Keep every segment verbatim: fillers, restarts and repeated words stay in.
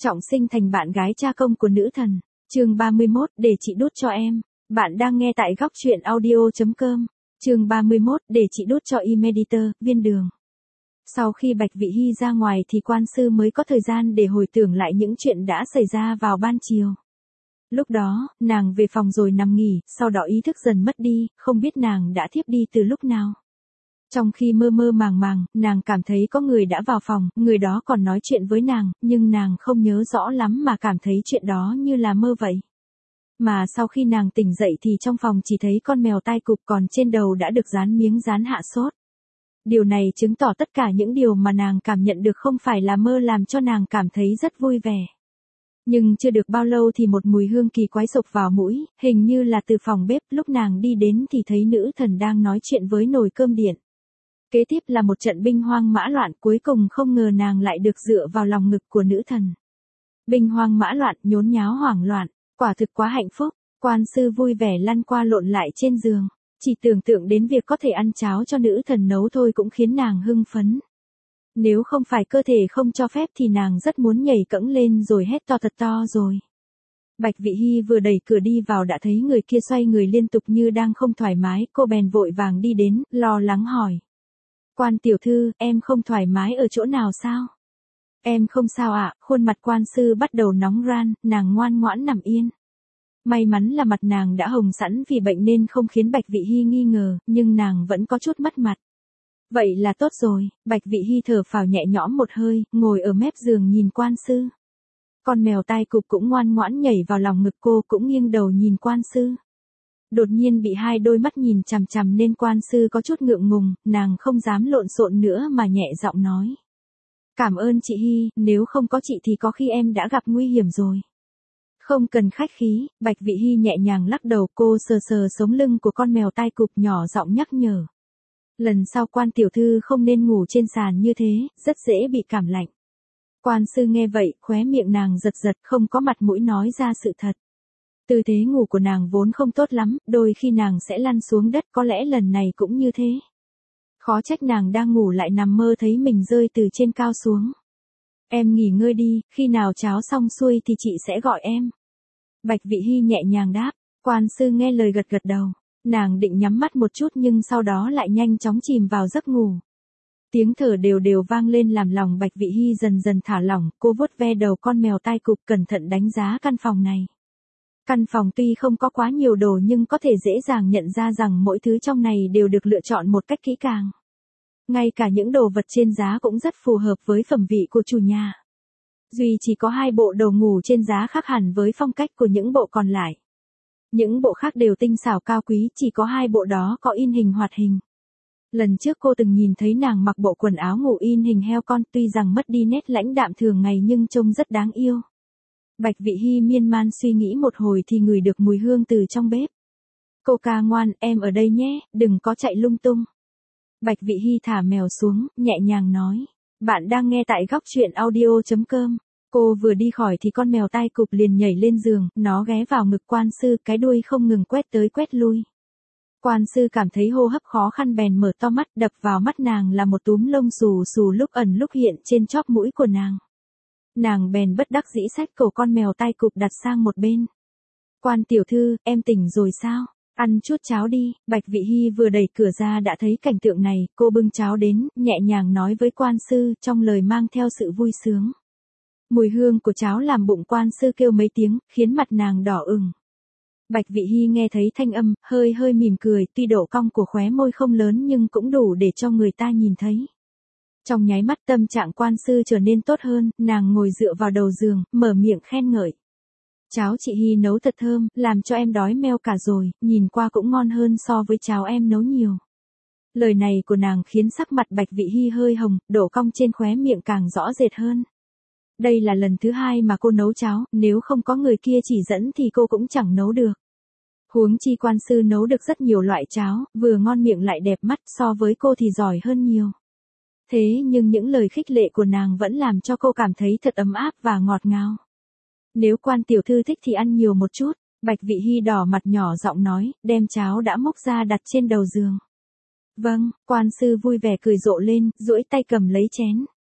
trọng sinh thành bạn gái cha công của nữ thần. Chương ba mươi mốt, để chị đút cho em. Bạn đang nghe tại góc truyện audio chấm com. Chương ba mươi mốt, để chị đút cho e-meditor, viên đường. Sau khi Bạch Vị Hy ra ngoài thì quan sư mới có thời gian để hồi tưởng lại những chuyện đã xảy ra vào ban chiều. Lúc đó, nàng về phòng rồi nằm nghỉ, sau đó ý thức dần mất đi, không biết nàng đã thiếp đi từ lúc nào. Trong khi mơ mơ màng màng, nàng cảm thấy có người đã vào phòng, người đó còn nói chuyện với nàng, nhưng nàng không nhớ rõ lắm mà cảm thấy chuyện đó như là mơ vậy. Mà sau khi nàng tỉnh dậy thì trong phòng chỉ thấy con mèo tai cụp, còn trên đầu đã được dán miếng dán hạ sốt. Điều này chứng tỏ tất cả những điều mà nàng cảm nhận được không phải là mơ, làm cho nàng cảm thấy rất vui vẻ. Nhưng chưa được bao lâu thì một mùi hương kỳ quái xộc vào mũi, hình như là từ phòng bếp. Lúc nàng đi đến thì thấy nữ thần đang nói chuyện với nồi cơm điện. Kế tiếp là một trận binh hoang mã loạn, cuối cùng không ngờ nàng lại được dựa vào lòng ngực của nữ thần. Binh hoang mã loạn, nhốn nháo hoảng loạn, quả thực quá hạnh phúc. Quan sư vui vẻ lăn qua lộn lại trên giường, chỉ tưởng tượng đến việc có thể ăn cháo cho nữ thần nấu thôi cũng khiến nàng hưng phấn. Nếu không phải cơ thể không cho phép thì nàng rất muốn nhảy cẫng lên rồi hét to thật to rồi. Bạch Vị Hy vừa đẩy cửa đi vào đã thấy người kia xoay người liên tục như đang không thoải mái, cô bèn vội vàng đi đến, lo lắng hỏi. Quan tiểu thư, em không thoải mái ở chỗ nào sao? Em không sao ạ. Khuôn mặt quan sư bắt đầu nóng ran, nàng ngoan ngoãn nằm yên. May mắn là mặt nàng đã hồng sẵn vì bệnh nên không khiến Bạch Vị Hy nghi ngờ, nhưng nàng vẫn có chút mất mặt. Vậy là tốt rồi. Bạch Vị Hy thở phào nhẹ nhõm một hơi, ngồi ở mép giường nhìn quan sư. Con mèo tai cụp cũng ngoan ngoãn nhảy vào lòng ngực cô, cũng nghiêng đầu nhìn quan sư. Đột nhiên bị hai đôi mắt nhìn chằm chằm nên quan sư có chút ngượng ngùng, nàng không dám lộn xộn nữa mà nhẹ giọng nói. Cảm ơn chị Hy, nếu không có chị thì có khi em đã gặp nguy hiểm rồi. Không cần khách khí. Bạch Vị Hy nhẹ nhàng lắc đầu, cô sờ sờ sống lưng của con mèo tai cụp, nhỏ giọng nhắc nhở. Lần sau quan tiểu thư không nên ngủ trên sàn như thế, rất dễ bị cảm lạnh. Quan sư nghe vậy, khóe miệng nàng giật giật, không có mặt mũi nói ra sự thật. Tư thế ngủ của nàng vốn không tốt lắm, đôi khi nàng sẽ lăn xuống đất, có lẽ lần này cũng như thế. Khó trách nàng đang ngủ lại nằm mơ thấy mình rơi từ trên cao xuống. Em nghỉ ngơi đi, khi nào cháo xong xuôi thì chị sẽ gọi em. Bạch Vị Hy nhẹ nhàng đáp. Quan sư nghe lời gật gật đầu. Nàng định nhắm mắt một chút nhưng sau đó lại nhanh chóng chìm vào giấc ngủ. Tiếng thở đều đều vang lên làm lòng Bạch Vị Hy dần dần thả lỏng, cô vuốt ve đầu con mèo tai cụp, cẩn thận đánh giá căn phòng này. Căn phòng tuy không có quá nhiều đồ nhưng có thể dễ dàng nhận ra rằng mỗi thứ trong này đều được lựa chọn một cách kỹ càng. Ngay cả những đồ vật trên giá cũng rất phù hợp với phẩm vị của chủ nhà. Duy chỉ có hai bộ đồ ngủ trên giá khác hẳn với phong cách của những bộ còn lại. Những bộ khác đều tinh xảo cao quý, chỉ có hai bộ đó có in hình hoạt hình. Lần trước cô từng nhìn thấy nàng mặc bộ quần áo ngủ in hình heo con, tuy rằng mất đi nét lãnh đạm thường ngày nhưng trông rất đáng yêu. Bạch Vị Hy miên man suy nghĩ một hồi thì ngửi được mùi hương từ trong bếp. Cô ca ngoan, em ở đây nhé, đừng có chạy lung tung. Bạch Vị Hy thả mèo xuống, nhẹ nhàng nói. Bạn đang nghe tại góc truyện audio chấm com. Cô vừa đi khỏi thì con mèo tai cụp liền nhảy lên giường, nó ghé vào ngực quan sư, cái đuôi không ngừng quét tới quét lui. Quan sư cảm thấy hô hấp khó khăn bèn mở to mắt, đập vào mắt nàng là một túm lông xù xù lúc ẩn lúc hiện trên chóp mũi của nàng. Nàng bèn bất đắc dĩ xách cổ con mèo tai cụp đặt sang một bên. Quan tiểu thư, em tỉnh rồi sao? Ăn chút cháo đi. Bạch Vị Hy vừa đẩy cửa ra đã thấy cảnh tượng này, cô bưng cháo đến, nhẹ nhàng nói với quan sư, trong lời mang theo sự vui sướng. Mùi hương của cháo làm bụng quan sư kêu mấy tiếng, khiến mặt nàng đỏ ửng. Bạch Vị Hy nghe thấy thanh âm, hơi hơi mỉm cười, tuy độ cong của khóe môi không lớn nhưng cũng đủ để cho người ta nhìn thấy. Trong nháy mắt tâm trạng quan sư trở nên tốt hơn, nàng ngồi dựa vào đầu giường, mở miệng khen ngợi. Cháo chị Hy nấu thật thơm, làm cho em đói meo cả rồi, nhìn qua cũng ngon hơn so với cháo em nấu nhiều. Lời này của nàng khiến sắc mặt Bạch Vị Hy hơi hồng, độ cong trên khóe miệng càng rõ rệt hơn. Đây là lần thứ hai mà cô nấu cháo, nếu không có người kia chỉ dẫn thì cô cũng chẳng nấu được. Huống chi quan sư nấu được rất nhiều loại cháo, vừa ngon miệng lại đẹp mắt, so với cô thì giỏi hơn nhiều. Thế nhưng những lời khích lệ của nàng vẫn làm cho cô cảm thấy thật ấm áp và ngọt ngào. Nếu quan tiểu thư thích thì ăn nhiều một chút. Bạch Vị Hy đỏ mặt nhỏ giọng nói, đem cháo đã múc ra đặt trên đầu giường. Vâng. Quan sư vui vẻ cười rộ lên, duỗi tay cầm lấy chén.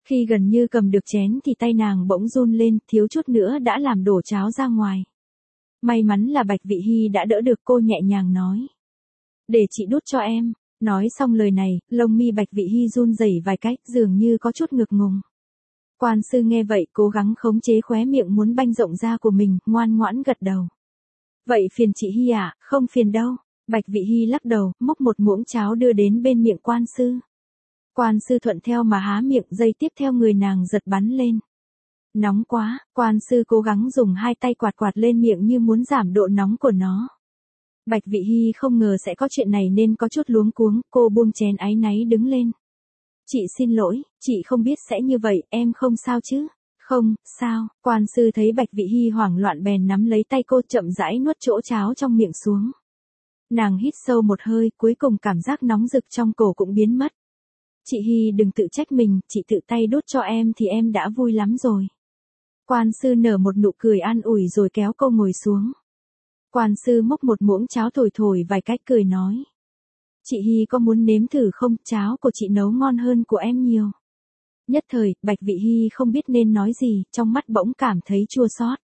Khi gần như cầm được chén thì tay nàng bỗng run lên, thiếu chút nữa đã làm đổ cháo ra ngoài. May mắn là Bạch Vị Hy đã đỡ được, cô nhẹ nhàng nói. Để chị đút cho em. Nói xong lời này, lông mi Bạch Vị Hy run rẩy vài cách, dường như có chút ngực ngùng. Quan sư nghe vậy, cố gắng khống chế khóe miệng muốn banh rộng ra của mình, ngoan ngoãn gật đầu. Vậy phiền chị Hy à? Không phiền đâu. Bạch Vị Hy lắc đầu, múc một muỗng cháo đưa đến bên miệng quan sư. Quan sư thuận theo mà há miệng, giây tiếp theo người nàng giật bắn lên. Nóng quá, quan sư cố gắng dùng hai tay quạt quạt lên miệng như muốn giảm độ nóng của nó. Bạch Vị Hy không ngờ sẽ có chuyện này nên có chút luống cuống, cô buông chén áy náy đứng lên. Chị xin lỗi, chị không biết sẽ như vậy, em không sao chứ? Không, sao? Quan sư thấy Bạch Vị Hy hoảng loạn bèn nắm lấy tay cô, chậm rãi nuốt chỗ cháo trong miệng xuống. Nàng hít sâu một hơi, cuối cùng cảm giác nóng rực trong cổ cũng biến mất. Chị Hy đừng tự trách mình, chị tự tay đút cho em thì em đã vui lắm rồi. Quan sư nở một nụ cười an ủi rồi kéo cô ngồi xuống. Quan sư múc một muỗng cháo thổi thổi vài cách cười nói. Chị Hy có muốn nếm thử không, cháo của chị nấu ngon hơn của em nhiều. Nhất thời, Bạch Vị Hy không biết nên nói gì, trong mắt bỗng cảm thấy chua xót.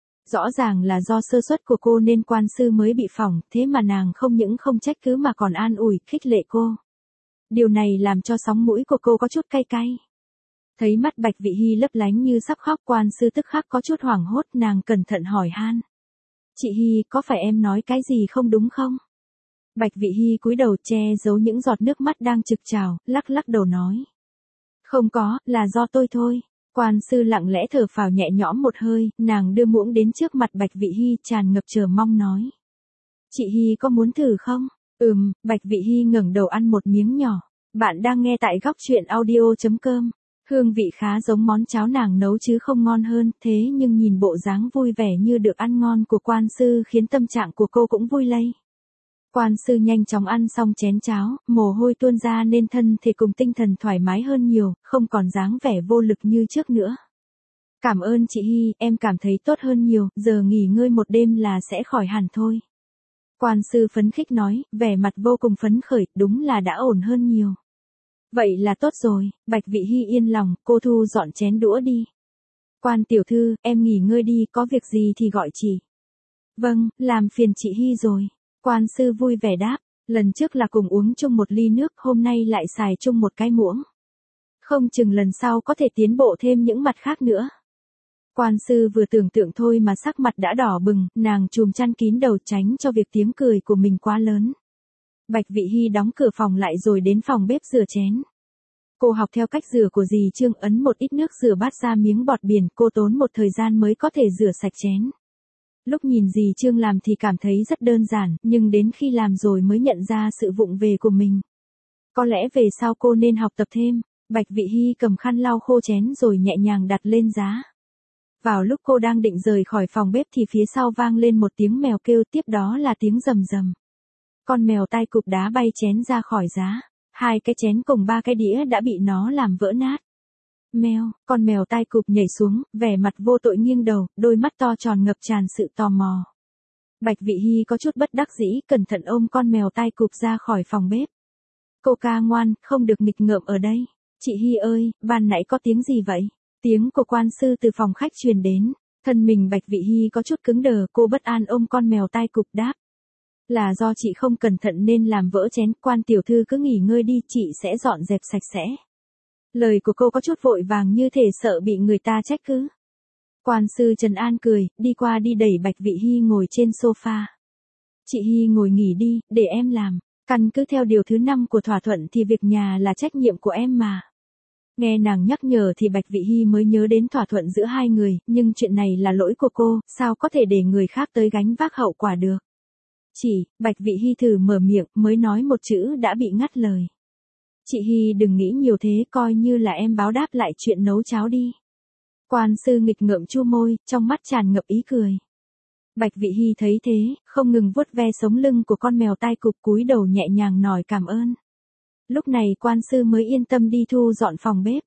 Rõ ràng là do sơ suất của cô nên quan sư mới bị phỏng, thế mà nàng không những không trách cứ mà còn an ủi, khích lệ cô. Điều này làm cho sóng mũi của cô có chút cay cay. Thấy mắt Bạch Vị Hy lấp lánh như sắp khóc, quan sư tức khắc có chút hoảng hốt, nàng cẩn thận hỏi han. Chị Hy, có phải em nói cái gì không đúng không? Bạch Vị Hy cúi đầu che giấu những giọt nước mắt đang trực trào, lắc lắc đầu nói. Không có, là do tôi thôi. Quan sư lặng lẽ thở phào nhẹ nhõm một hơi, nàng đưa muỗng đến trước mặt Bạch Vị Hy tràn ngập chờ mong nói. Chị Hy có muốn thử không? Ừm, Bạch Vị Hy ngẩng đầu ăn một miếng nhỏ. Bạn đang nghe tại góc truyện audio chấm com. Hương vị khá giống món cháo nàng nấu chứ không ngon hơn, thế nhưng nhìn bộ dáng vui vẻ như được ăn ngon của quan sư khiến tâm trạng của cô cũng vui lây. Quan sư nhanh chóng ăn xong chén cháo, mồ hôi tuôn ra nên thân thể cùng tinh thần thoải mái hơn nhiều, không còn dáng vẻ vô lực như trước nữa. Cảm ơn chị Hy, em cảm thấy tốt hơn nhiều, giờ nghỉ ngơi một đêm là sẽ khỏi hẳn thôi. Quan sư phấn khích nói, vẻ mặt vô cùng phấn khởi, đúng là đã ổn hơn nhiều. Vậy là tốt rồi, Bạch Vị Hy yên lòng, cô thu dọn chén đũa đi. Quan tiểu thư, em nghỉ ngơi đi, có việc gì thì gọi chị. Vâng, làm phiền chị Hy rồi. Quan sư vui vẻ đáp, lần trước là cùng uống chung một ly nước, hôm nay lại xài chung một cái muỗng. Không chừng lần sau có thể tiến bộ thêm những mặt khác nữa. Quan sư vừa tưởng tượng thôi mà sắc mặt đã đỏ bừng, nàng chùm chăn kín đầu tránh cho việc tiếng cười của mình quá lớn. Bạch Vị Hy đóng cửa phòng lại rồi đến phòng bếp rửa chén. Cô học theo cách rửa của dì Trương, ấn một ít nước rửa bát ra miếng bọt biển, cô tốn một thời gian mới có thể rửa sạch chén. Lúc nhìn dì Trương làm thì cảm thấy rất đơn giản, nhưng đến khi làm rồi mới nhận ra sự vụng về của mình. Có lẽ về sau cô nên học tập thêm. Bạch Vị Hy cầm khăn lau khô chén rồi nhẹ nhàng đặt lên giá. Vào lúc cô đang định rời khỏi phòng bếp thì phía sau vang lên một tiếng mèo kêu, tiếp đó là tiếng rầm rầm. Con mèo tai cụp đá bay chén ra khỏi giá. Hai cái chén cùng ba cái đĩa đã bị nó làm vỡ nát. Mèo, con mèo tai cụp nhảy xuống, vẻ mặt vô tội nghiêng đầu, đôi mắt to tròn ngập tràn sự tò mò. Bạch Vị Hy có chút bất đắc dĩ, cẩn thận ôm con mèo tai cụp ra khỏi phòng bếp. Cô ca ngoan, không được nghịch ngợm ở đây. Chị Hy ơi, ban nãy có tiếng gì vậy? Tiếng của quan sư từ phòng khách truyền đến. Thân mình Bạch Vị Hy có chút cứng đờ, cô bất an ôm con mèo tai cụp đáp. Là do chị không cẩn thận nên làm vỡ chén, quan tiểu thư cứ nghỉ ngơi đi, chị sẽ dọn dẹp sạch sẽ. Lời của cô có chút vội vàng như thể sợ bị người ta trách cứ. Quan sư trấn an cười, đi qua đi đẩy Bạch Vị Hy ngồi trên sofa. Chị Hy ngồi nghỉ đi, để em làm. Căn cứ theo điều thứ năm của thỏa thuận thì việc nhà là trách nhiệm của em mà. Nghe nàng nhắc nhở thì Bạch Vị Hy mới nhớ đến thỏa thuận giữa hai người, nhưng chuyện này là lỗi của cô, sao có thể để người khác tới gánh vác hậu quả được. Chỉ, Bạch Vị Hy thử mở miệng, mới nói một chữ đã bị ngắt lời. Chị Hy đừng nghĩ nhiều thế, coi như là em báo đáp lại chuyện nấu cháo đi. Quan sư nghịch ngợm chu môi, trong mắt tràn ngập ý cười. Bạch Vị Hy thấy thế, không ngừng vuốt ve sống lưng của con mèo tai cụp, cúi đầu nhẹ nhàng nói cảm ơn. Lúc này quan sư mới yên tâm đi thu dọn phòng bếp.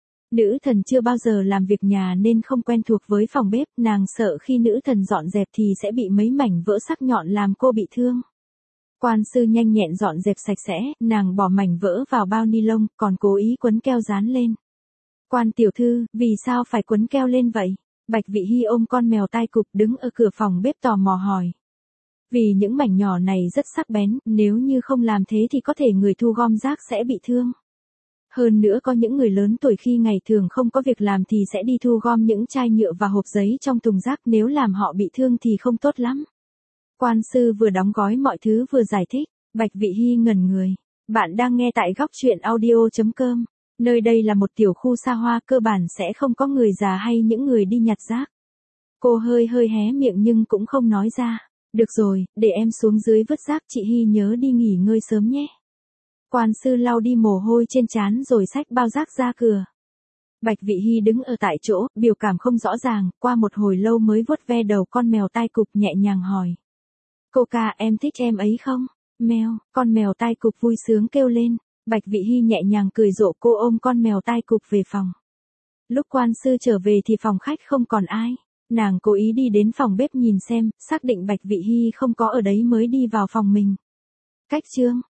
Nữ thần chưa bao giờ làm việc nhà nên không quen thuộc với phòng bếp, nàng sợ khi nữ thần dọn dẹp thì sẽ bị mấy mảnh vỡ sắc nhọn làm cô bị thương. Quan sư nhanh nhẹn dọn dẹp sạch sẽ, nàng bỏ mảnh vỡ vào bao ni lông, còn cố ý quấn keo dán lên. Quan tiểu thư, vì sao phải quấn keo lên vậy? Bạch Vị Hy ôm con mèo tai cụp đứng ở cửa phòng bếp tò mò hỏi. Vì những mảnh nhỏ này rất sắc bén, nếu như không làm thế thì có thể người thu gom rác sẽ bị thương. Hơn nữa có những người lớn tuổi khi ngày thường không có việc làm thì sẽ đi thu gom những chai nhựa và hộp giấy trong thùng rác, nếu làm họ bị thương thì không tốt lắm. Quan sư vừa đóng gói mọi thứ vừa giải thích. Bạch Vị Hy ngẩn người. Bạn đang nghe tại góc truyện audio chấm com. Nơi đây là một tiểu khu xa hoa, cơ bản sẽ không có người già hay những người đi nhặt rác. Cô hơi hơi hé miệng nhưng cũng không nói ra. Được rồi, để em xuống dưới vứt rác, chị Hy nhớ đi nghỉ ngơi sớm nhé. Quan sư lau đi mồ hôi trên trán rồi xách bao rác ra cửa. Bạch Vị Hy đứng ở tại chỗ, biểu cảm không rõ ràng, qua một hồi lâu mới vuốt ve đầu con mèo tai cụp nhẹ nhàng hỏi. Cô ca, em thích em ấy không? Mèo, con mèo tai cụp vui sướng kêu lên. Bạch Vị Hy nhẹ nhàng cười rộ, cô ôm con mèo tai cụp về phòng. Lúc quan sư trở về thì phòng khách không còn ai. Nàng cố ý đi đến phòng bếp nhìn xem, xác định Bạch Vị Hy không có ở đấy mới đi vào phòng mình. Cách chương